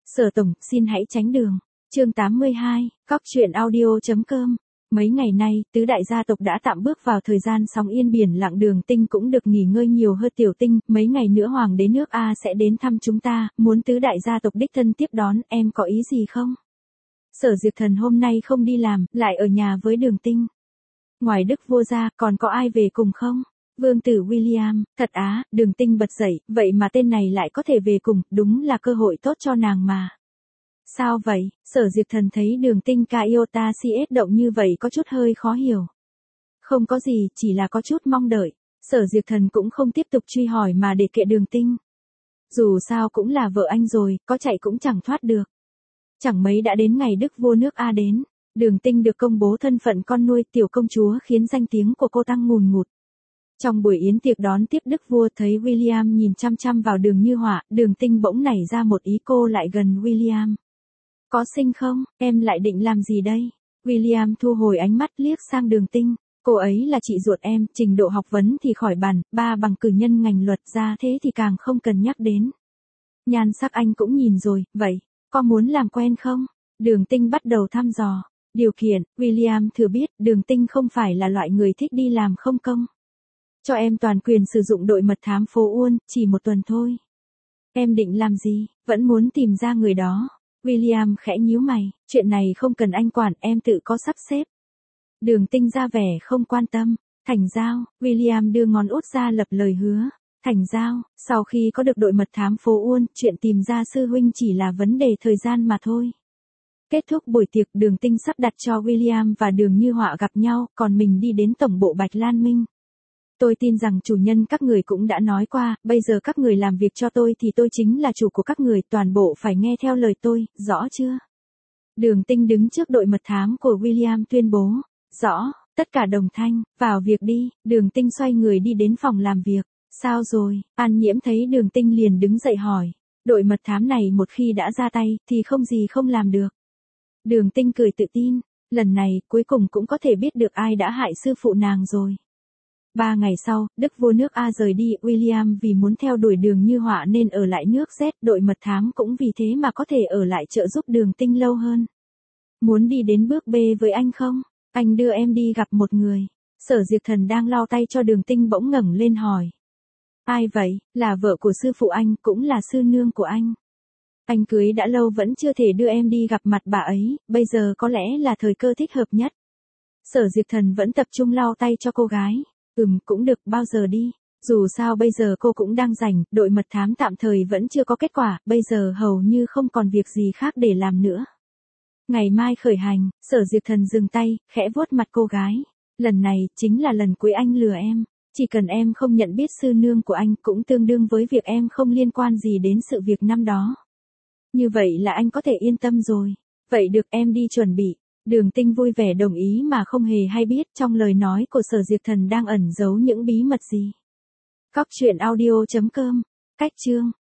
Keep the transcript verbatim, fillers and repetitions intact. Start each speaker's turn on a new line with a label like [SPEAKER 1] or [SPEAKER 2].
[SPEAKER 1] Sở tổng, xin hãy tránh đường. Chương tám mươi hai, Cóc truyện audio.com. Mấy ngày nay, tứ đại gia tộc đã tạm bước vào thời gian sóng yên biển lặng, Đường Tinh cũng được nghỉ ngơi nhiều hơn. Tiểu Tinh, mấy ngày nữa hoàng đế nước A sẽ đến thăm chúng ta, muốn tứ đại gia tộc đích thân tiếp đón, em có ý gì không? Sở Diệp Thần hôm nay không đi làm, lại ở nhà với Đường Tinh. Ngoài Đức Vua ra, còn có ai về cùng không? Vương tử William, thật á, Đường Tinh bật dậy, vậy mà tên này lại có thể về cùng, đúng là cơ hội tốt cho nàng mà. Sao vậy? Sở Diệp Thần thấy Đường Tinh Kaiota cs động như vậy có chút hơi khó hiểu. Không có gì, chỉ là có chút mong đợi. Sở Diệp Thần cũng không tiếp tục truy hỏi mà để kệ Đường Tinh. Dù sao cũng là vợ anh rồi, có chạy cũng chẳng thoát được. Chẳng mấy đã đến ngày Đức Vua nước A đến. Đường Tinh được công bố thân phận con nuôi tiểu công chúa khiến danh tiếng của cô tăng ngùn ngụt. Trong buổi yến tiệc đón tiếp Đức Vua thấy William nhìn chăm chăm vào Đường Như Họa, Đường Tinh bỗng nảy ra một ý, cô lại gần William. Có xinh không, em lại định làm gì đây? William thu hồi ánh mắt liếc sang Đường Tinh, cô ấy là chị ruột em, trình độ học vấn thì khỏi bàn, ba bằng cử nhân ngành luật ra thế thì càng không cần nhắc đến. Nhan sắc anh cũng nhìn rồi, vậy, có muốn làm quen không? Đường Tinh bắt đầu thăm dò. Điều kiện, William thừa biết, Đường Tinh không phải là loại người thích đi làm không công. Cho em toàn quyền sử dụng đội mật thám phố Uôn, chỉ một tuần thôi. Em định làm gì, vẫn muốn tìm ra người đó. William khẽ nhíu mày, chuyện này không cần anh quản, em tự có sắp xếp. Đường Tinh ra vẻ không quan tâm. Thành giao, William đưa ngón út ra lập lời hứa. Thành giao, sau khi có được đội mật thám phố Uôn, chuyện tìm ra sư huynh chỉ là vấn đề thời gian mà thôi. Kết thúc buổi tiệc, Đường Tinh sắp đặt cho William và Đường Như Họa gặp nhau, còn mình đi đến tổng bộ Bạch Lan Minh. Tôi tin rằng chủ nhân các người cũng đã nói qua, bây giờ các người làm việc cho tôi thì tôi chính là chủ của các người, toàn bộ phải nghe theo lời tôi, rõ chưa? Đường Tinh đứng trước đội mật thám của William tuyên bố, rõ, tất cả đồng thanh, vào việc đi. Đường Tinh xoay người đi đến phòng làm việc. Sao rồi? An Nhiễm thấy Đường Tinh liền đứng dậy hỏi, đội mật thám này một khi đã ra tay, thì không gì không làm được. Đường Tinh cười tự tin, lần này, cuối cùng cũng có thể biết được ai đã hại sư phụ nàng rồi. Ba ngày sau, Đức Vua nước A rời đi, William vì muốn theo đuổi Đường Như Họa nên ở lại nước Z, đội mật thám cũng vì thế mà có thể ở lại trợ giúp Đường Tinh lâu hơn. Muốn đi đến bước B với anh không? Anh đưa em đi gặp một người. Sở Diệp Thần đang lau tay cho Đường Tinh bỗng ngẩng lên hỏi. Ai vậy? Là vợ của sư phụ anh, cũng là sư nương của anh. Anh cưới đã lâu vẫn chưa thể đưa em đi gặp mặt bà ấy, bây giờ có lẽ là thời cơ thích hợp nhất. Sở Diệp Thần vẫn tập trung lau tay cho cô gái. Ừm, cũng được, bao giờ đi? Dù sao bây giờ cô cũng đang rảnh, đội mật thám tạm thời vẫn chưa có kết quả, bây giờ hầu như không còn việc gì khác để làm nữa. Ngày mai khởi hành. Sở Diệp Thần dừng tay, khẽ vuốt mặt cô gái. Lần này, chính là lần cuối anh lừa em. Chỉ cần em không nhận biết sư nương của anh, cũng tương đương với việc em không liên quan gì đến sự việc năm đó. Như vậy là anh có thể yên tâm rồi. Vậy được, em đi chuẩn bị. Đường Tinh vui vẻ đồng ý mà không hề hay biết trong lời nói của Sở Diệp Thần đang ẩn giấu những bí mật gì. Cóc truyện audio.com. Cách chương.